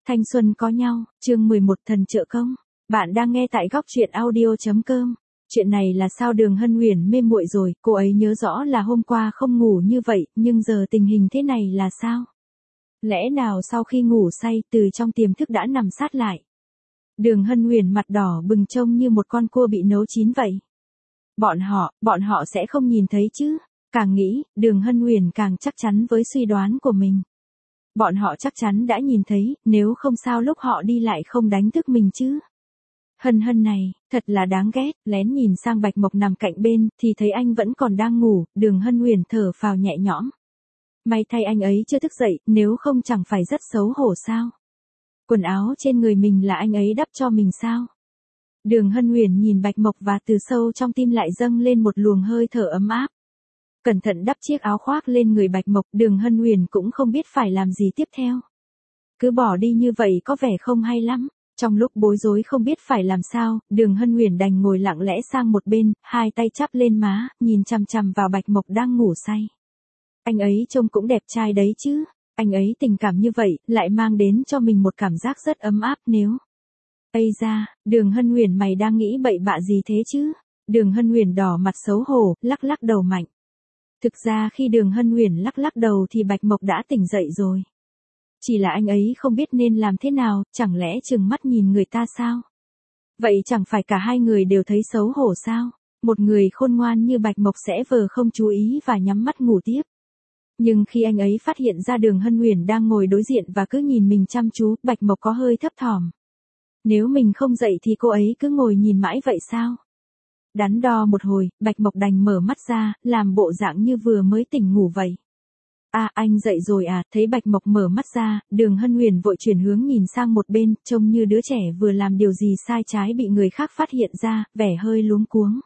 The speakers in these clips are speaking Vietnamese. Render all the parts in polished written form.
Thanh xuân có nhau, chương 11 thần trợ công. Bạn đang nghe tại góc truyện audio.com. Chuyện này là sao Đường Hân Huyền mê muội rồi, cô ấy nhớ rõ là hôm qua không ngủ như vậy, nhưng giờ tình hình thế này là sao? Lẽ nào sau khi ngủ say từ trong tiềm thức đã nằm sát lại? Đường Hân Huyền mặt đỏ bừng trông như một con cua bị nấu chín vậy. Bọn họ sẽ không nhìn thấy chứ? Càng nghĩ, Đường Hân Huyền càng chắc chắn với suy đoán của mình. Bọn họ chắc chắn đã nhìn thấy, nếu không sao lúc họ đi lại không đánh thức mình chứ. Hân Hân này, thật là đáng ghét, lén nhìn sang Bạch Mộc nằm cạnh bên, thì thấy anh vẫn còn đang ngủ, Đường Hân Huyền thở phào nhẹ nhõm. May thay anh ấy chưa thức dậy, nếu không chẳng phải rất xấu hổ sao. Quần áo trên người mình là anh ấy đắp cho mình sao. Đường Hân Huyền nhìn Bạch Mộc và từ sâu trong tim lại dâng lên một luồng hơi thở ấm áp. Cẩn thận đắp chiếc áo khoác lên người Bạch Mộc, Đường Hân Huyền cũng không biết phải làm gì tiếp theo. Cứ bỏ đi như vậy có vẻ không hay lắm. Trong lúc bối rối không biết phải làm sao, Đường Hân Huyền đành ngồi lặng lẽ sang một bên, hai tay chắp lên má, nhìn chằm chằm vào Bạch Mộc đang ngủ say. Anh ấy trông cũng đẹp trai đấy chứ, anh ấy tình cảm như vậy, lại mang đến cho mình một cảm giác rất ấm áp nếu. Ây da, Đường Hân Huyền mày đang nghĩ bậy bạ gì thế chứ? Đường Hân Huyền đỏ mặt xấu hổ, lắc lắc đầu mạnh. Thực ra khi Đường Hân Huyền lắc lắc đầu thì Bạch Mộc đã tỉnh dậy rồi. Chỉ là anh ấy không biết nên làm thế nào, chẳng lẽ trừng mắt nhìn người ta sao? Vậy chẳng phải cả hai người đều thấy xấu hổ sao? Một người khôn ngoan như Bạch Mộc sẽ vờ không chú ý và nhắm mắt ngủ tiếp. Nhưng khi anh ấy phát hiện ra Đường Hân Huyền đang ngồi đối diện và cứ nhìn mình chăm chú, Bạch Mộc có hơi thấp thỏm. Nếu mình không dậy thì cô ấy cứ ngồi nhìn mãi vậy sao? Đắn đo một hồi, Bạch Mộc đành mở mắt ra, làm bộ dạng như vừa mới tỉnh ngủ vậy. À, anh dậy rồi à, thấy Bạch Mộc mở mắt ra, Đường Hân Huyền vội chuyển hướng nhìn sang một bên, trông như đứa trẻ vừa làm điều gì sai trái bị người khác phát hiện ra, vẻ hơi luống cuống.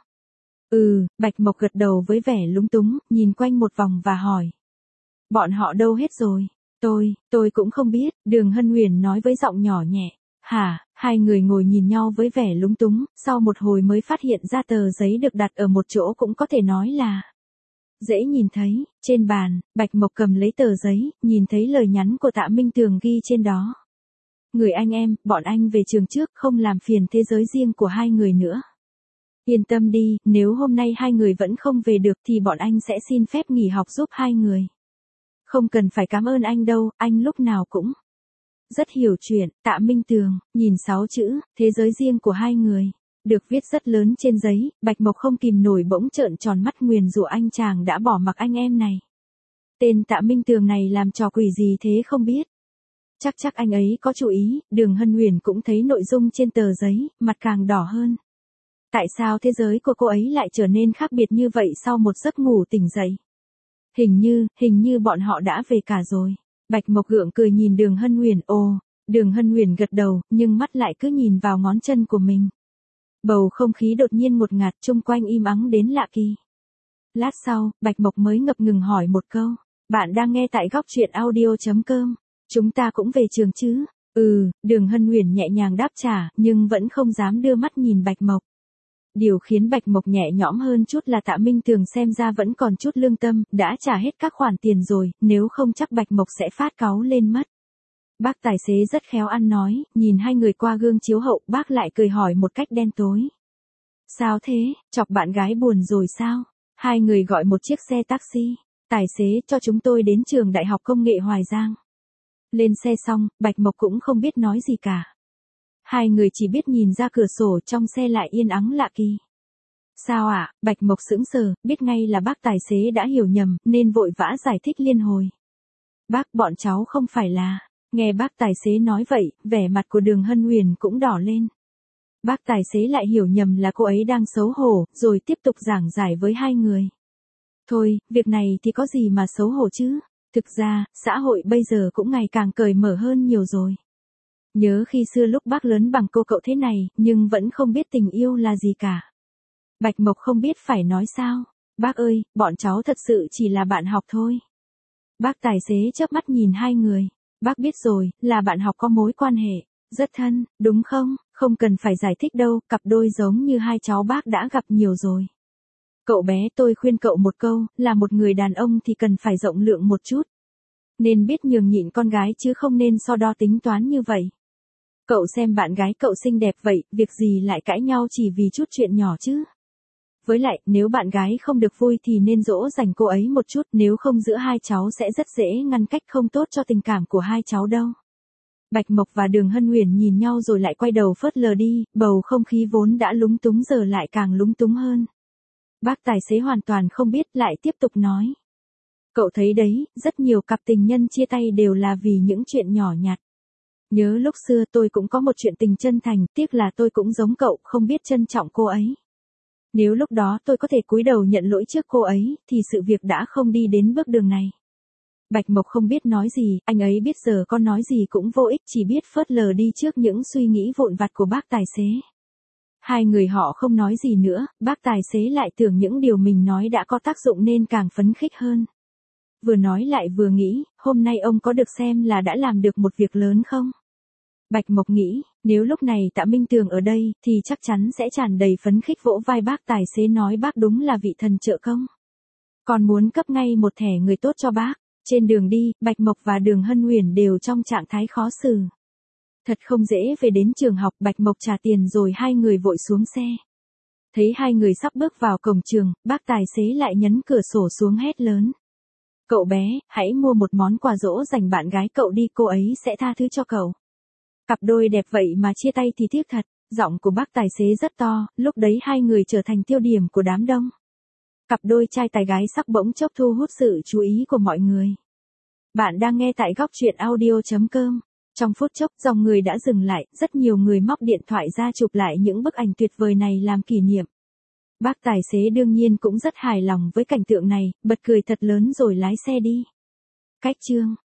Bạch Mộc gật đầu với vẻ lúng túng, nhìn quanh một vòng và hỏi. Bọn họ đâu hết rồi? Tôi cũng không biết, Đường Hân Huyền nói với giọng nhỏ nhẹ. Hả, hai người ngồi nhìn nhau với vẻ lúng túng, sau một hồi mới phát hiện ra tờ giấy được đặt ở một chỗ cũng có thể nói là dễ nhìn thấy. Trên bàn, Bạch Mộc cầm lấy tờ giấy, nhìn thấy lời nhắn của Tạ Minh Tường ghi trên đó. Người anh em, bọn anh về trường trước, không làm phiền thế giới riêng của hai người nữa. Yên tâm đi, nếu hôm nay hai người vẫn không về được thì bọn anh sẽ xin phép nghỉ học giúp hai người. Không cần phải cảm ơn anh đâu, anh lúc nào cũng rất hiểu chuyện. Tạ Minh Tường, nhìn 6 chữ, thế giới riêng của hai người, được viết rất lớn trên giấy, Bạch Mộc không kìm nổi bỗng trợn tròn mắt nguyền rủa anh chàng đã bỏ mặc anh em này. Tên Tạ Minh Tường này làm trò quỷ gì thế không biết. Chắc anh ấy có chú ý, Đường Hân Huyền cũng thấy nội dung trên tờ giấy, mặt càng đỏ hơn. Tại sao thế giới của cô ấy lại trở nên khác biệt như vậy sau một giấc ngủ tỉnh dậy? Hình như bọn họ đã về cả rồi. Bạch Mộc gượng cười nhìn Đường Hân Huyền, Đường Hân Huyền gật đầu, nhưng mắt lại cứ nhìn vào ngón chân của mình. Bầu không khí đột nhiên ngột ngạt, chung quanh im ắng đến lạ kỳ. Lát sau, Bạch Mộc mới ngập ngừng hỏi một câu. Bạn đang nghe tại góc truyện audio.com. Chúng ta cũng về trường chứ? Đường Hân Huyền nhẹ nhàng đáp trả, nhưng vẫn không dám đưa mắt nhìn Bạch Mộc. Điều khiến Bạch Mộc nhẹ nhõm hơn chút là Tạ Minh Tường xem ra vẫn còn chút lương tâm, đã trả hết các khoản tiền rồi, nếu không chắc Bạch Mộc sẽ phát cáu lên mất. Bác tài xế rất khéo ăn nói, nhìn hai người qua gương chiếu hậu, bác lại cười hỏi một cách đen tối. Sao thế, chọc bạn gái buồn rồi sao? Hai người gọi một chiếc xe taxi, tài xế cho chúng tôi đến trường Đại học Công nghệ Hoài Giang. Lên xe xong, Bạch Mộc cũng không biết nói gì cả. Hai người chỉ biết nhìn ra cửa sổ trong xe lại yên ắng lạ kỳ. Sao ạ? Bạch Mộc sững sờ, biết ngay là bác tài xế đã hiểu nhầm, nên vội vã giải thích liên hồi. Bác, bọn cháu không phải là. Nghe bác tài xế nói vậy, vẻ mặt của Đường Hân Huyền cũng đỏ lên. Bác tài xế lại hiểu nhầm là cô ấy đang xấu hổ, rồi tiếp tục giảng giải với hai người. Thôi, việc này thì có gì mà xấu hổ chứ? Thực ra, xã hội bây giờ cũng ngày càng cởi mở hơn nhiều rồi. Nhớ khi xưa lúc bác lớn bằng cô cậu thế này, nhưng vẫn không biết tình yêu là gì cả. Bạch Mộc không biết phải nói sao. Bác ơi, bọn cháu thật sự chỉ là bạn học thôi. Bác tài xế chớp mắt nhìn hai người. Bác biết rồi, là bạn học có mối quan hệ rất thân, đúng không? Không cần phải giải thích đâu, cặp đôi giống như hai cháu bác đã gặp nhiều rồi. Cậu bé, tôi khuyên cậu một câu, là một người đàn ông thì cần phải rộng lượng một chút. Nên biết nhường nhịn con gái chứ không nên so đo tính toán như vậy. Cậu xem bạn gái cậu xinh đẹp vậy, việc gì lại cãi nhau chỉ vì chút chuyện nhỏ chứ. Với lại, nếu bạn gái không được vui thì nên dỗ dành cô ấy một chút, nếu không giữa hai cháu sẽ rất dễ ngăn cách, không tốt cho tình cảm của hai cháu đâu. Bạch Mộc và Đường Hân Huyền nhìn nhau rồi lại quay đầu phớt lờ đi, bầu không khí vốn đã lúng túng giờ lại càng lúng túng hơn. Bác tài xế hoàn toàn không biết, lại tiếp tục nói. Cậu thấy đấy, rất nhiều cặp tình nhân chia tay đều là vì những chuyện nhỏ nhặt. Nhớ lúc xưa tôi cũng có một chuyện tình chân thành, tiếc là tôi cũng giống cậu, không biết trân trọng cô ấy. Nếu lúc đó tôi có thể cúi đầu nhận lỗi trước cô ấy, thì sự việc đã không đi đến bước đường này. Bạch Mộc không biết nói gì, anh ấy biết giờ con nói gì cũng vô ích, chỉ biết phớt lờ đi trước những suy nghĩ vụn vặt của bác tài xế. Hai người họ không nói gì nữa, bác tài xế lại tưởng những điều mình nói đã có tác dụng nên càng phấn khích hơn. Vừa nói lại vừa nghĩ, hôm nay ông có được xem là đã làm được một việc lớn không? Bạch Mộc nghĩ, nếu lúc này Tạ Minh Tường ở đây, thì chắc chắn sẽ tràn đầy phấn khích vỗ vai bác tài xế nói bác đúng là vị thần trợ công. Còn muốn cấp ngay một thẻ người tốt cho bác. Trên đường đi, Bạch Mộc và Đường Hân Huyền đều trong trạng thái khó xử. Thật không dễ về đến trường học, Bạch Mộc trả tiền rồi hai người vội xuống xe. Thấy hai người sắp bước vào cổng trường, bác tài xế lại nhấn cửa sổ xuống hét lớn. Cậu bé, hãy mua một món quà dỗ dành bạn gái cậu đi, cô ấy sẽ tha thứ cho cậu. Cặp đôi đẹp vậy mà chia tay thì tiếc thật, giọng của bác tài xế rất to, lúc đấy hai người trở thành tiêu điểm của đám đông. Cặp đôi trai tài gái sắc bỗng chốc thu hút sự chú ý của mọi người. Bạn đang nghe tại Góc Chuyện Audio.com. Trong phút chốc dòng người đã dừng lại, rất nhiều người móc điện thoại ra chụp lại những bức ảnh tuyệt vời này làm kỷ niệm. Bác tài xế đương nhiên cũng rất hài lòng với cảnh tượng này, bật cười thật lớn rồi lái xe đi. Cách chương